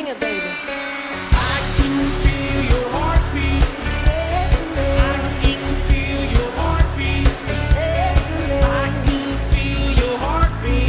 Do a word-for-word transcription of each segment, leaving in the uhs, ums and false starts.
Sing it, baby. I can feel your heartbeat. Say it to me. I can feel your heartbeat. Say it to me. I can feel your heartbeat.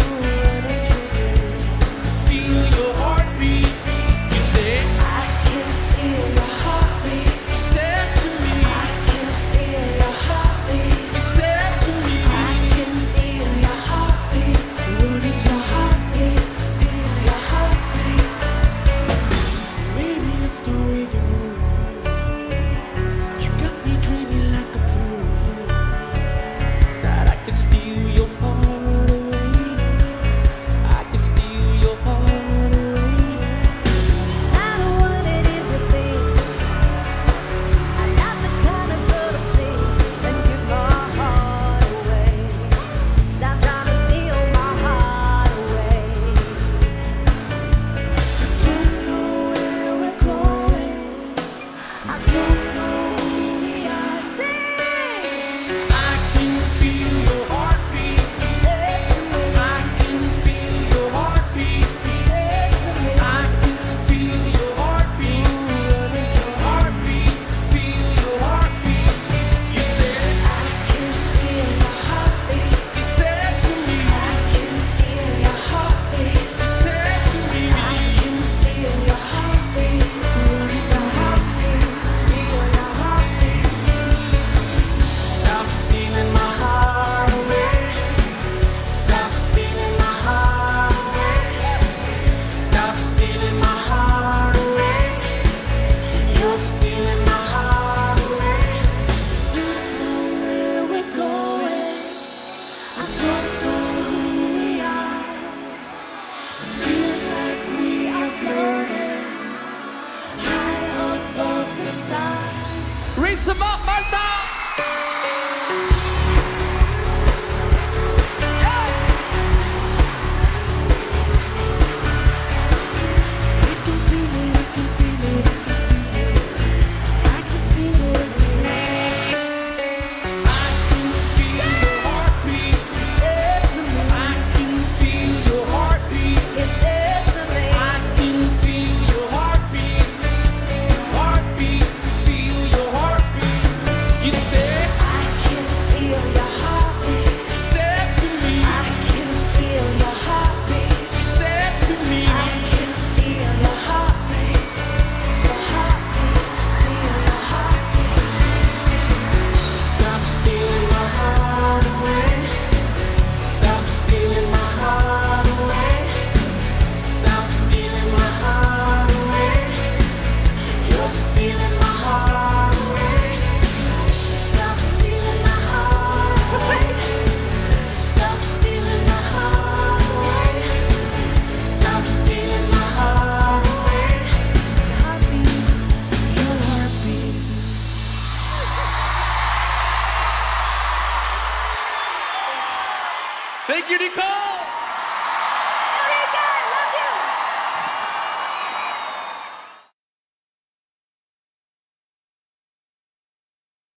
Feel your heartbeat. You say I can feel your heartbeat. you said to me. I can feel your heartbeat. You said to me. I can feel your heartbeat. Running Your heartbeat. Feel your heartbeat. maybe it's the way you move. You got me dreaming like a fool that I can steal your heart away. I can steal your heart away. I know what it is you think. I'm not the kind of girl to think and give my heart away. Stop trying to steal my heart away. I don't know where we're going. I don't know who we are. Sing. I can feel your heartbeat. Say it to me. I can feel your heartbeat. Say it to me. I can feel your heartbeat. Heartbeat, feel your heartbeat. You said, I can feel your heartbeat. you said to me. I can feel your heartbeat. You said to me. I can feel your heartbeat. Your heartbeat. Feel your heartbeat. Stop stealing my heart away. Stop stealing my heart away. Stop stealing my heart away. You're stealing my heart away. Don't know where we're going. I don't know who we are. Feels like we are floating high above the stars. Reach them up, Malta! Stop stealing my heart away. Stop stealing my heart away. Stop stealing my heart away. You're stealing my heart away. Stop stealing my heart away. Stop stealing my heart away. Stop stealing my heart away. Heartbeat. Your heartbeat. Thank you, Nicole. Here we go.